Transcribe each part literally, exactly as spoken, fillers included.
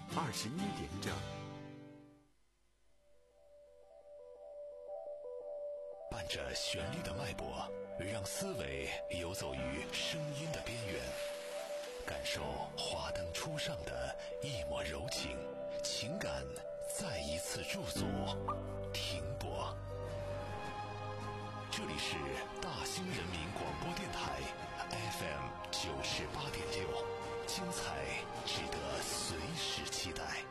二十一点整。 伴着旋律的脉搏，让思维游走于声音的边缘，感受华灯初上的一抹柔情，情感再一次驻足停泊。这里是大兴人民广播电台 F M 九十八点六，精彩值得随时期待。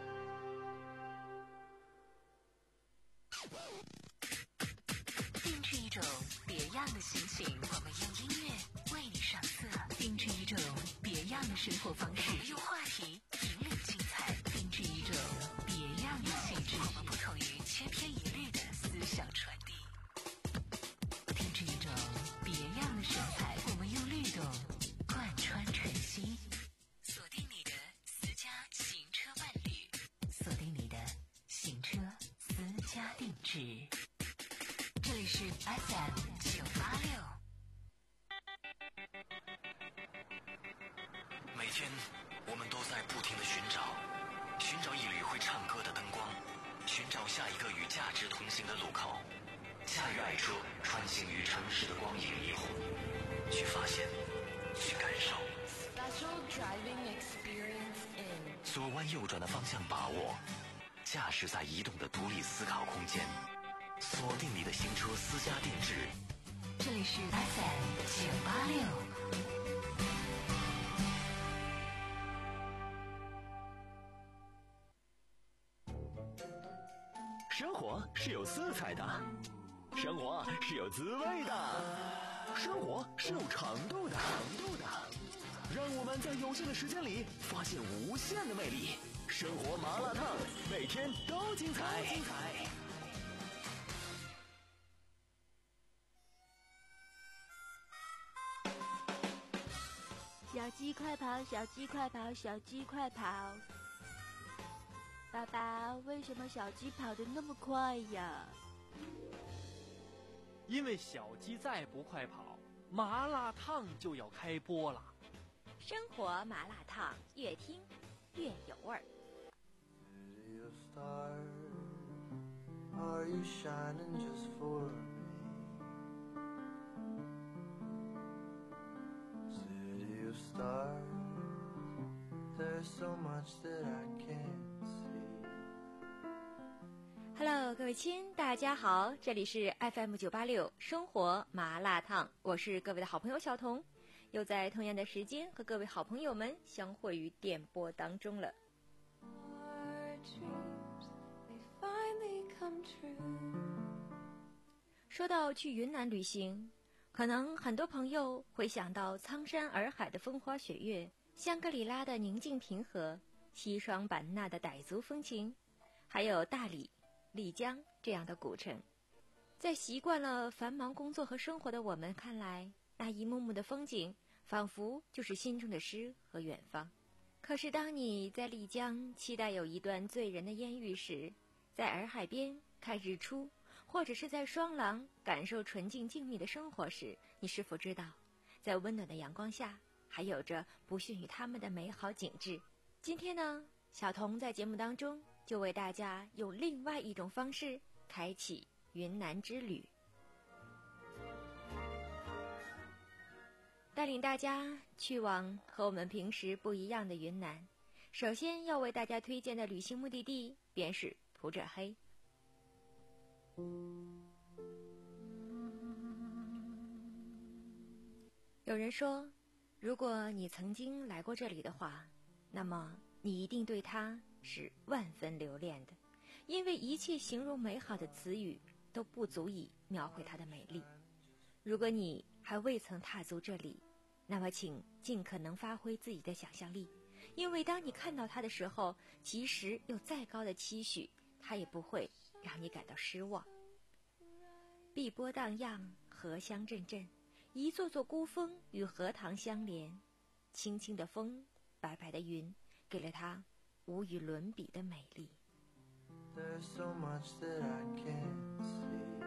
定制一种别样的心情，我们用音乐为你上色；定制一种别样的生活方式，我们用话题引领精彩；定制一种别样的气质，我们不同于千篇一律的思想传递；定制一种别样的神采，我们用律动贯穿晨曦。锁定你的私家行车伴侣，锁定你的行车私家定制。这里是 F M 九八六。 每天我们都在不停地寻找，寻找一缕会唱歌的灯光，寻找下一个与价值同行的路口，驾驭爱车穿行于城市的光影霓虹，去发现，去感受。 Special driving experience in 左弯右转的方向把握，驾驶在移动的独立思考空间，锁定你的行车私家定制。 这里是 F M 九八六。 生活是有色彩的，生活是有滋味的，生活是有长度的，长度的。让我们在有限的时间里发现无限的魅力。生活麻辣烫，每天都精彩。精彩。 小鸡快跑，小鸡快跑，小鸡快跑！爸爸，为什么小鸡跑得那么快呀？ 因为小鸡再不快跑，麻辣烫就要开播了。 生活麻辣烫，越听越有味儿。 City of stars, are you shining just for me? City of stars, there's so much that I can't see. Hello， 各位亲，大家好，这里是 F M 九八六生活麻辣烫，我是各位的好朋友小彤，又在同样的时间和各位好朋友们相会于电波当中了。说到去云南旅行，可能很多朋友会想到苍山洱海的风花雪月，香格里拉的宁静平和，西双版纳的傣族风情，还有大理、丽江这样的古城。在习惯了繁忙工作和生活的我们看来，那一幕幕的风景仿佛就是心中的诗和远方。可是当你在丽江期待有一段醉人的烟雨时，在洱海边看日出，或者是在双廊感受纯净静谧的生活时，你是否知道在温暖的阳光下还有着不逊于他们的美好景致？今天呢，小彤在节目当中就为大家用另外一种方式开启云南之旅，带领大家去往和我们平时不一样的云南。首先要为大家推荐的旅行目的地便是普者黑。有人说，如果你曾经来过这里的话，那么你一定对它是万分留恋的，因为一切形容美好的词语都不足以描绘它的美丽。如果你还未曾踏足这里，那么请尽可能发挥自己的想象力，因为当你看到它的时候，即使有再高的期许，它也不会让你感到失望。碧波荡漾，荷香阵阵，一座座孤峰与荷塘相连，轻轻的风，白白的云，给了它无与伦比的美丽。 There's so much that I can't see.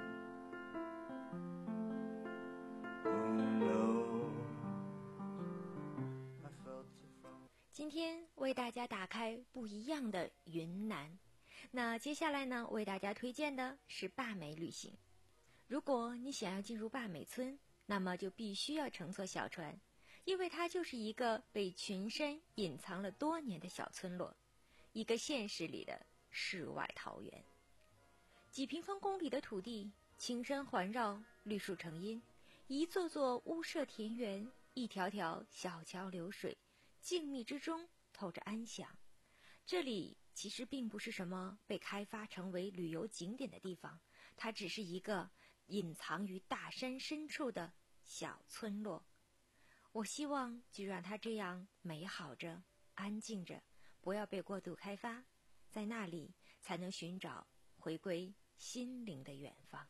Who knows? I felt it from 今天为大家打开不一样的云南。那接下来呢，为大家推荐的是坝美旅行。如果你想要进入坝美村，那么就必须要乘坐小船，因为它就是一个被群山隐藏了多年的小村落，一个现实里的世外桃源。几平方公里的土地，青山环绕，绿树成荫，一座座屋舍田园，一条条小桥流水，静谧之中透着安详。这里其实并不是什么被开发成为旅游景点的地方，它只是一个隐藏于大山深处的小村落。我希望就让它这样美好着，安静着，不要被过度开发，在那里才能寻找回归心灵的远方。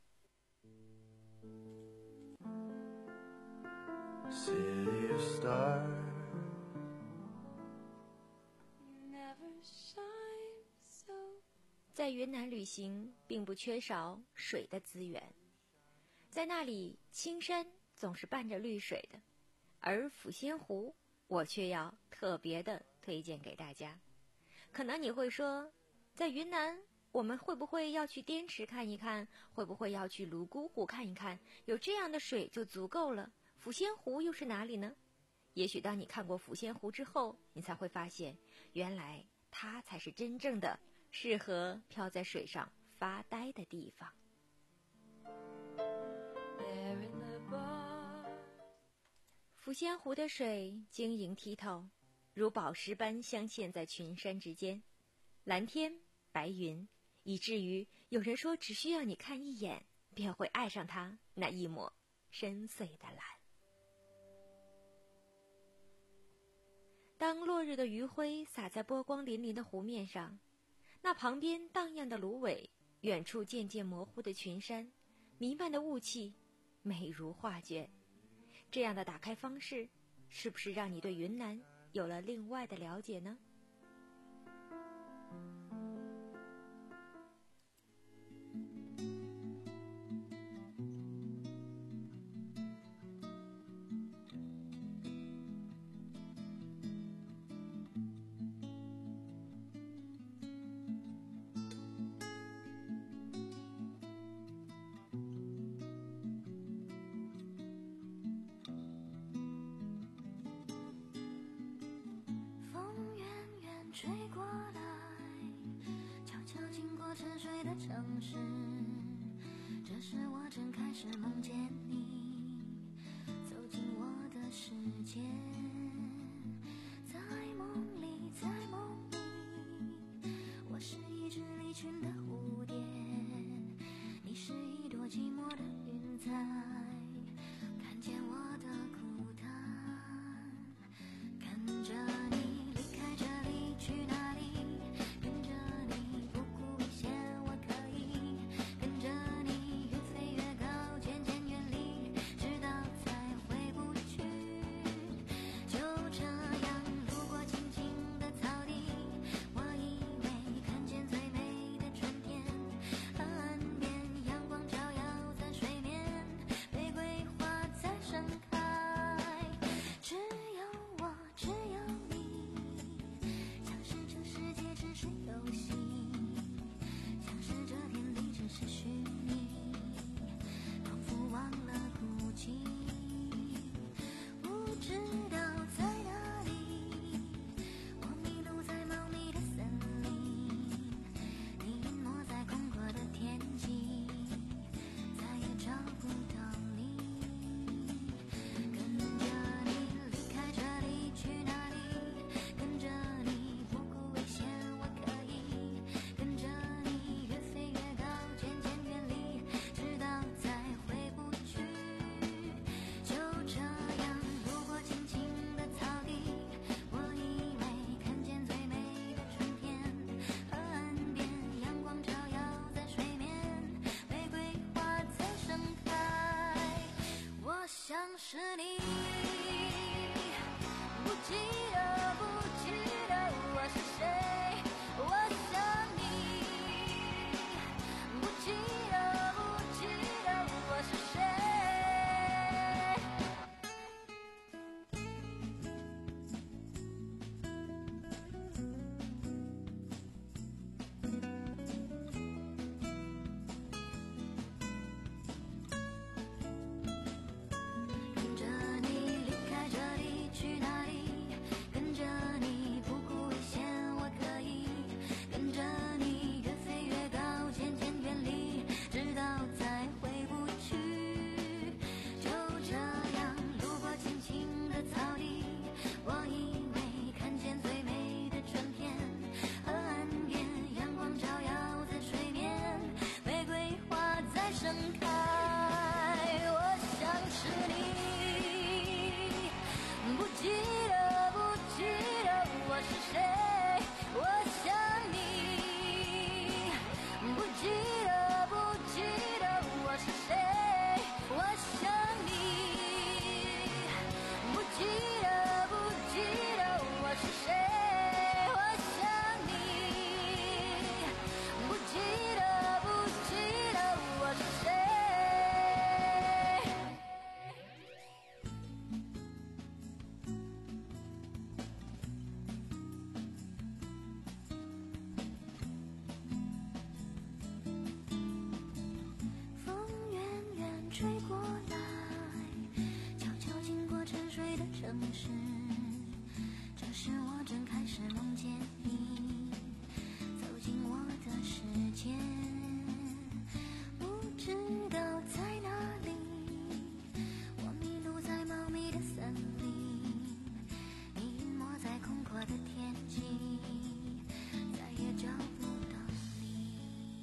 City of stars, Never shine so 在云南旅行并不缺少水的资源，在那里青山总是伴着绿水的，而抚仙湖我却要特别的推荐给大家。可能你会说，在云南我们会不会要去滇池看一看，会不会要去泸沽湖看一看，有这样的水就足够了，抚仙湖又是哪里呢？也许当你看过抚仙湖之后，你才会发现，原来它才是真正的适合漂在水上发呆的地方。 there in the bar. 抚仙湖的水晶莹剔透，如宝石般镶嵌在群山之间，蓝天白云，以至于有人说只需要你看一眼，便会爱上它那一抹深邃的蓝。当落日的余晖洒在波光粼粼的湖面上，那旁边荡漾的芦苇，远处渐渐模糊的群山，弥漫的雾气，美如画卷。这样的打开方式，是不是让你对云南有了另外的了解呢？ 风远远吹过来，悄悄经过沉睡的城市。这时我正开始梦见你，走进我的世界。在梦里，在梦里，我是一只离群的蝴蝶，你是一朵寂寞的云彩。看见我的孤单，看着你离开这里去哪里，跟着你不顾危险，我可以跟着你越飞越高，渐渐远离，直到再回不去。 吹过来，悄悄经过沉睡的城市。这时我正开始梦见你，走进我的世界，不知道在哪里，我迷路在茂密的森林，你隐没在空阔的天际，再也找不到你。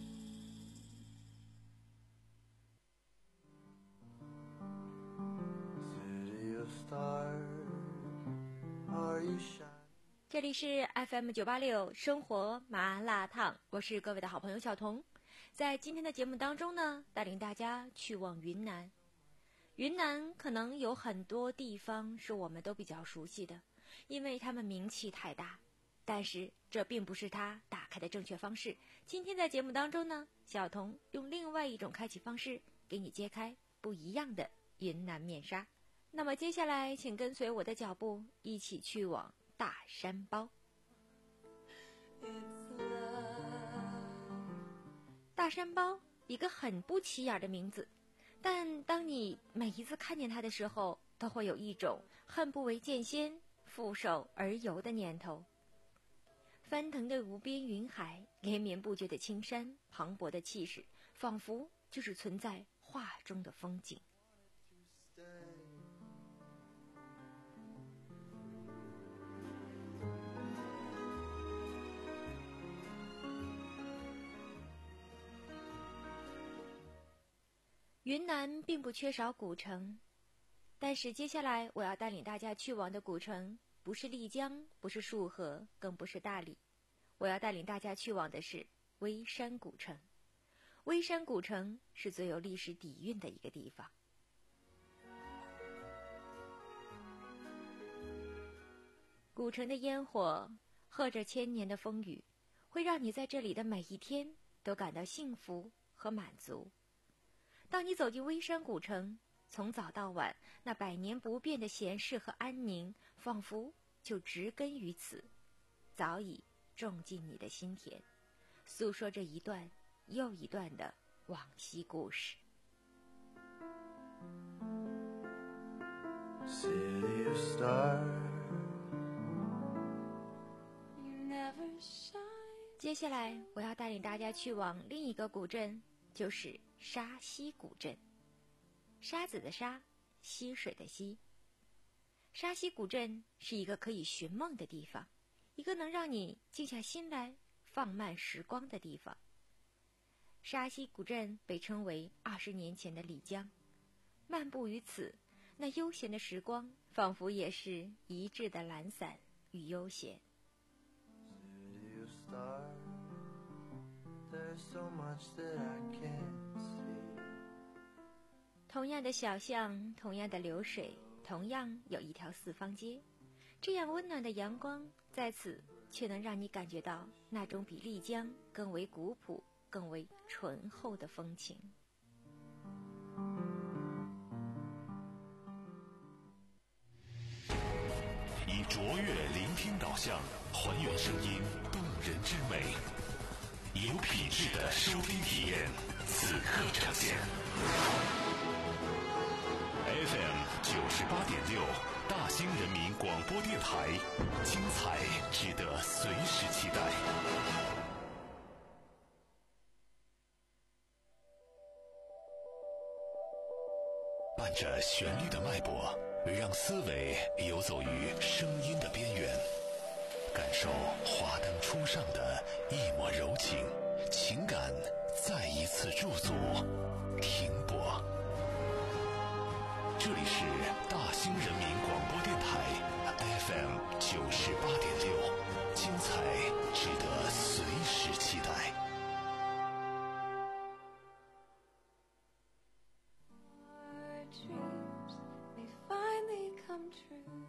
City of stars, are you shining? 这里是 F M 九八六生活麻辣烫，我是各位的好朋友小彤。在今天的节目当中呢，带领大家去往云南。云南可能有很多地方是我们都比较熟悉的，因为它们名气太大，但是这并不是它打开的正确方式。今天在节目当中呢，小彤用另外一种开启方式给你揭开不一样的云南面纱。那么接下来请跟随我的脚步一起去往大山包。大山包，一个很不起眼的名字，但当你每一次看见它的时候，都会有一种恨不为剑仙，负手而游的念头。翻腾的无边云海，连绵不绝的青山，磅礴的气势，仿佛就是存在画中的风景。云南并不缺少古城，但是接下来我要带领大家去往的古城不是丽江，不是束河，更不是大理。我要带领大家去往的是微山古城。微山古城是最有历史底蕴的一个地方。古城的烟火和着千年的风雨，会让你在这里的每一天都感到幸福和满足。当你走进微山古城，从早到晚，那百年不变的闲适和安宁，仿佛就植根于此，早已种进你的心田，诉说着一段又一段的往昔故事。 City of stars, You never shine. 接下来我要带领大家去往另一个古镇，就是沙溪古镇。沙子的沙，溪水的溪。沙溪古镇是一个可以寻梦的地方，一个能让你静下心来放慢时光的地方。沙溪古镇被称为二十年前的丽江，漫步于此，那悠闲的时光仿佛也是一致的懒散与悠闲。 city of stars, there's so much that I can't see. 同样的小巷，同样的流水，同样有一条四方街，这样温暖的阳光在此却能让你感觉到那种比丽江更为古朴、更为醇厚的风情。 以卓越聆听导向，还原声音动人之美，有品质的收听体验，此刻呈现。F M 九十八点六，大兴人民广播电台，精彩值得随时期待。伴着旋律的脉搏，让思维游走于声音的边缘，感受华灯初上的一抹柔情，情感再一次驻足停泊。这里是大兴人民广播电台 F M 九十八点六，精彩值得随时期待。 Our dreams may finally come true.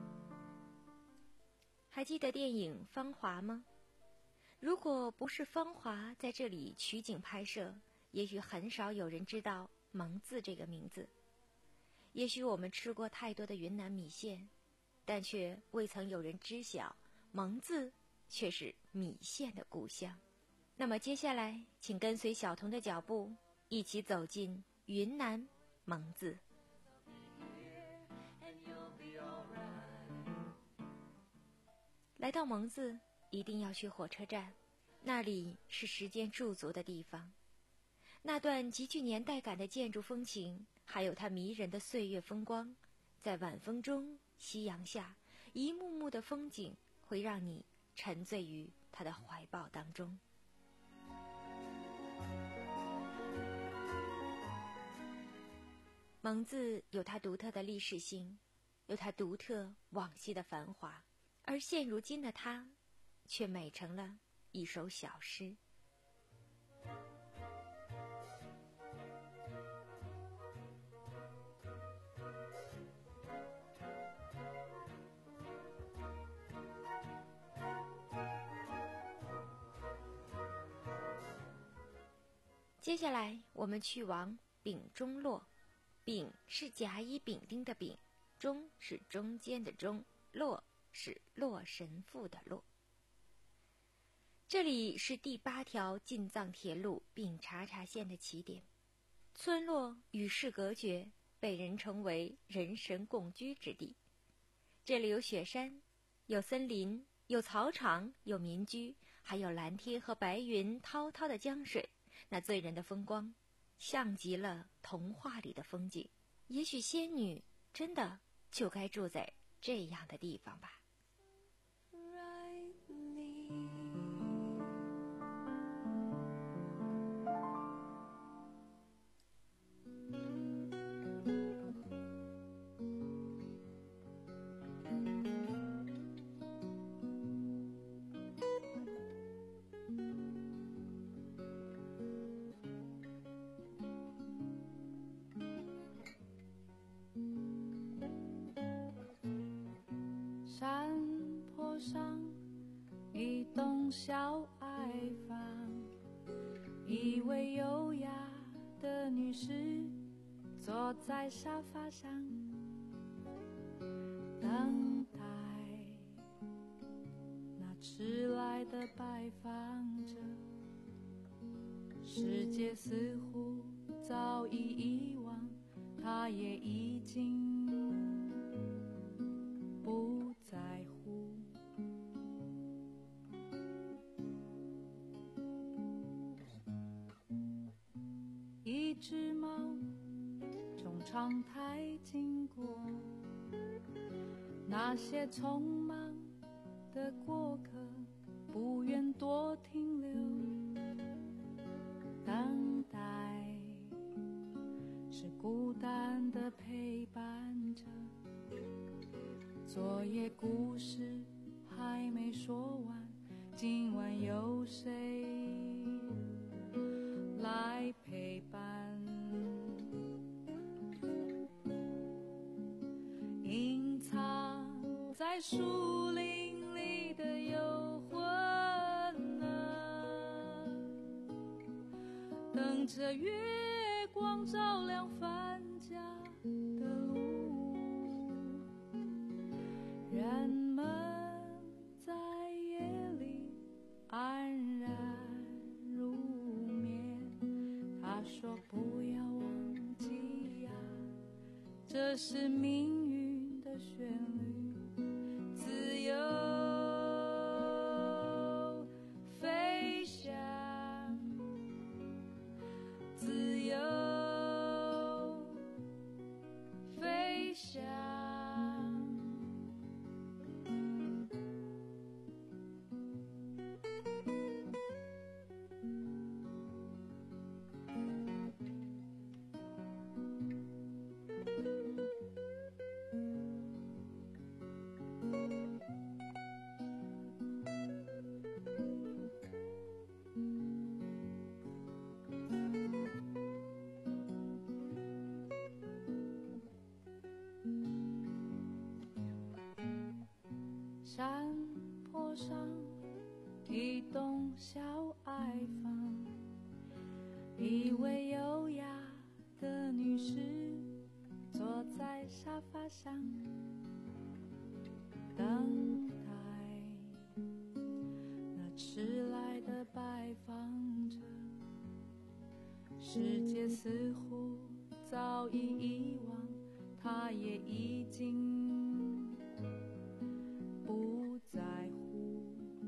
还记得电影《芳华》吗？如果不是《芳华》在这里取景拍摄，也许很少有人知道蒙自这个名字。也许我们吃过太多的云南米线，但却未曾有人知晓蒙自却是米线的故乡。那么接下来请跟随小童的脚步，一起走进云南蒙自。来到蒙自，一定要去火车站，那里是时间驻足的地方。那段极具年代感的建筑风情，还有它迷人的岁月风光，在晚风中、夕阳下，一幕幕的风景会让你沉醉于它的怀抱当中。蒙自有它独特的历史性，有它独特往昔的繁华，而现如今的它却美成了一首小诗。接下来我们去往丙中洛，丙是甲乙丙丁的丙，中是中间的中，洛是洛神赋的洛。这里是第八条进藏铁路丙察察线的起点，村落与世隔绝，被人称为人神共居之地。这里有雪山，有森林，有草场，有民居，还有蓝天和白云滔滔的江水，那醉人的风光像极了童话里的风景。也许仙女真的就该住在这样的地方吧。 山坡上一栋小矮房，一位优雅的女士坐在沙发上，等待那迟来的拜访者。世界似乎早已遗忘，她也已经不在乎。一只猫从窗台经过，那些匆忙的过客不愿多停留，等待是孤单的陪伴着。昨夜故事还没说完，今晚有谁来陪伴？隐藏在树林里的幽魂啊，等着月光照亮返家的路。人们在夜里安然入眠，他说不要忘记呀，这是命运的旋律，自由飞翔，自由飞翔。山坡上一栋小矮房，一位优雅的女士坐在沙发上，等待那迟来的拜访者。世界似乎早已遗忘，他也已经不在乎。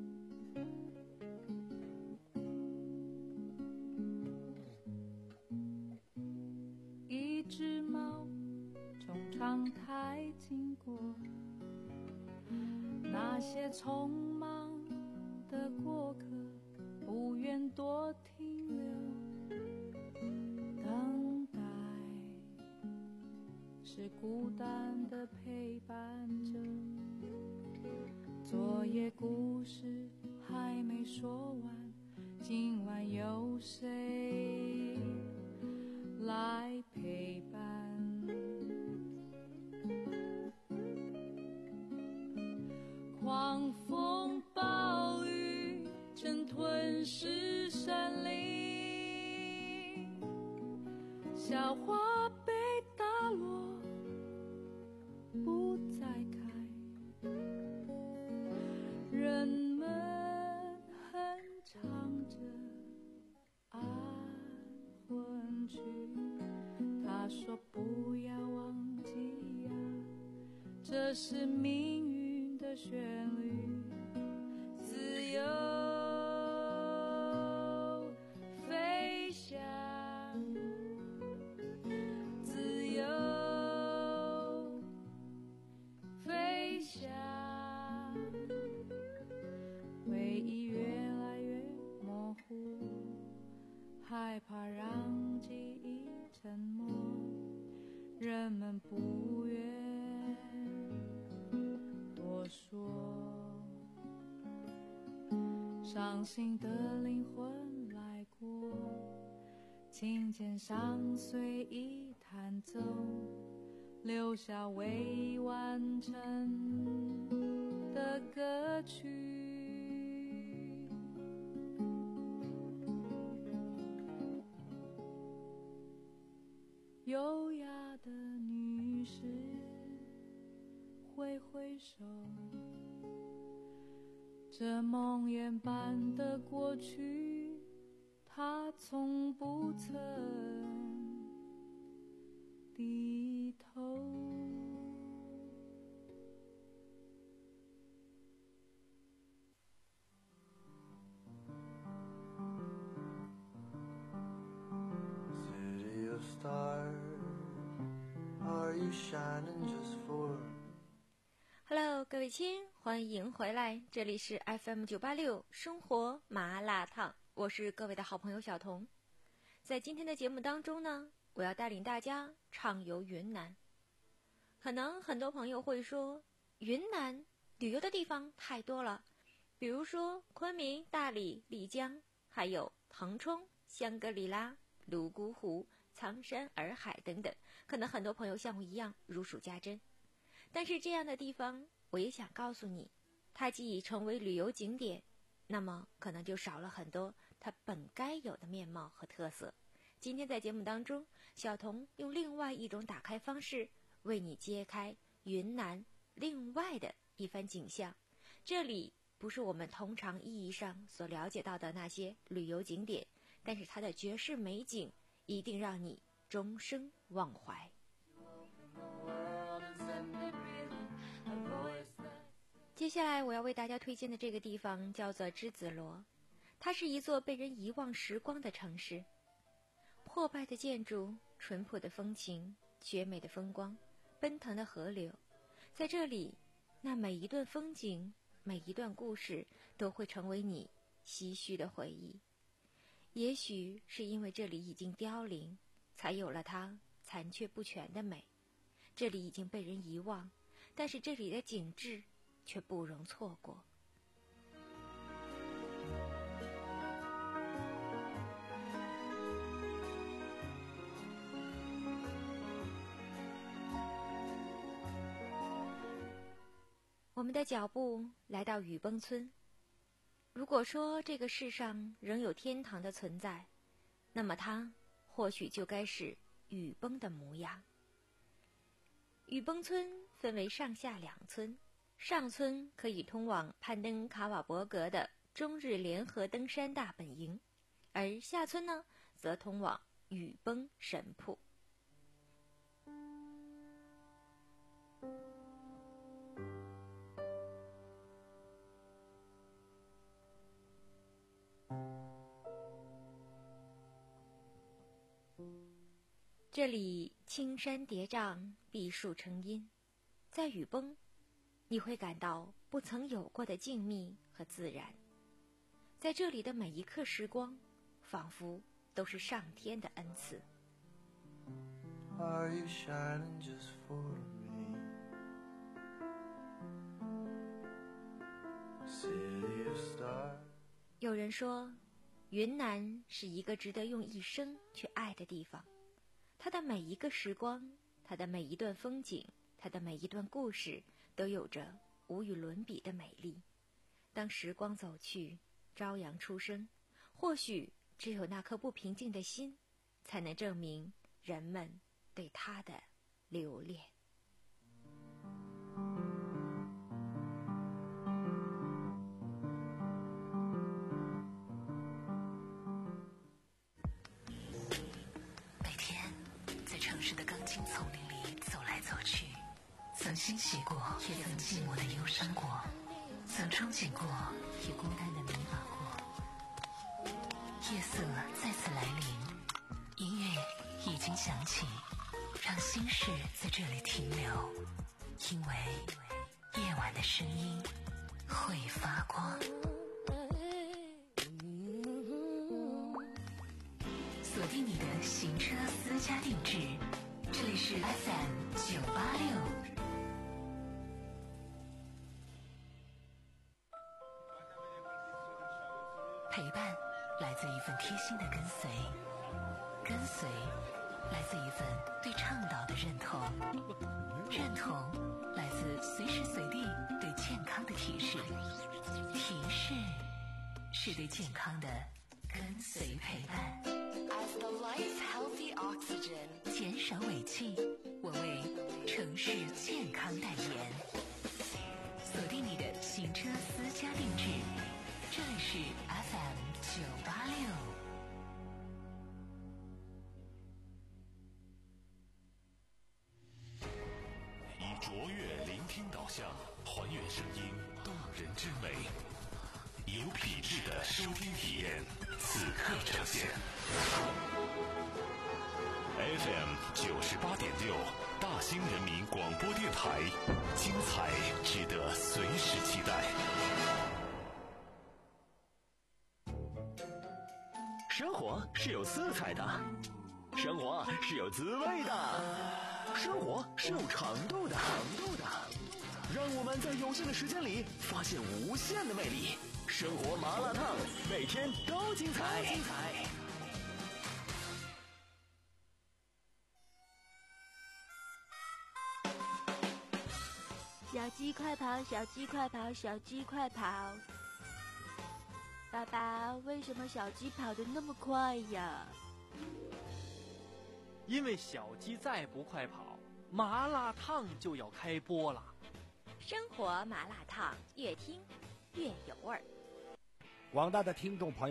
一只猫从窗台经过，那些匆忙的过客不愿多停留，等待是孤单的陪伴着，昨夜故事还没说完，今晚有谁来陪伴？狂风暴雨正吞噬山林，小花被打落不再开，人们哼唱着安魂曲。他说不要忘记呀，这是命运的旋律，自由飞翔，自由飞翔。回忆越来越模糊，害怕让记忆沉默，人们不愿多说。伤心的灵魂来过，琴键上随意弹奏，留下未完成的歌曲。优雅的女士挥挥手，这梦魇般的过去，她从不曾低头。 City of stars, are you shining just for Hello， 各位亲，欢迎回来，这里是 F M 九八六生活麻辣烫，我是各位的好朋友小彤。在今天的节目当中呢，我要带领大家畅游云南。可能很多朋友会说，云南旅游的地方太多了，比如说昆明、大理、丽江，还有腾冲、香格里拉、泸沽湖、苍山洱海等等，可能很多朋友像我一样如数家珍。但是这样的地方，我也想告诉你，它既已成为旅游景点，那么可能就少了很多它本该有的面貌和特色。今天在节目当中，小彤用另外一种打开方式，为你揭开云南另外的一番景象。这里不是我们通常意义上所了解到的那些旅游景点，但是它的绝世美景一定让你终生忘怀。接下来我要为大家推荐的这个地方叫做栀子罗，它是一座被人遗忘时光的城市。破败的建筑，淳朴的风情，绝美的风光，奔腾的河流，在这里，那每一段风景，每一段故事都会成为你唏嘘的回忆。也许是因为这里已经凋零，才有了它残缺不全的美。这里已经被人遗忘，但是这里的景致却不容错过。我们的脚步来到雨崩村。如果说这个世上仍有天堂的存在，那么它或许就该是雨崩的模样。雨崩村分为上下两村，上村可以通往攀登卡瓦伯格的中日联合登山大本营，而下村呢，则通往雨崩神瀑。 这里青山叠嶂，碧树成荫，在雨崩，你会感到不曾有过的静谧和自然。在这里的每一刻时光，仿佛都是上天的恩赐。 Are you shining just for me? City of stars. 有人说，云南是一个值得用一生去爱的地方。它的每一个时光，它的每一段风景，它的每一段故事，都有着无与伦比的美丽。当时光走去，朝阳初升，或许只有那颗不平静的心，才能证明人们对它的留恋。 曾欣喜过，也曾寂寞的忧伤过，曾憧憬过，也孤单的迷茫过。夜色再次来临，音乐已经响起，让心事在这里停留，因为夜晚的声音会发光。锁定你的行车私家定制，这里是 F M 九八六。陪伴来自一份贴心的跟随，跟随来自一份对倡导的认同，认同来自随时随地对健康的提示，提示是对健康的跟随陪伴。As the life healthy oxygen， 减少尾气，我为城市健康代言。锁定你的行车私家定制，这里是 F M 九八六。 以卓越聆听导向，还原声音动人之美，有品质的收听体验，此刻呈现。F M 九十八点六，大兴人民广播电台，精彩值得随时期待。 生活是有色彩的，生活是有滋味的，生活是有长度的，长度的。让我们在有限的时间里发现无限的魅力。生活麻辣烫，每天都精彩。精彩。 小鸡快跑，小鸡快跑，小鸡快跑！爸爸，为什么小鸡跑得那么快呀？ 因为小鸡再不快跑，麻辣烫就要开播了。 生活麻辣烫，越听越有味儿。 广大的听众朋友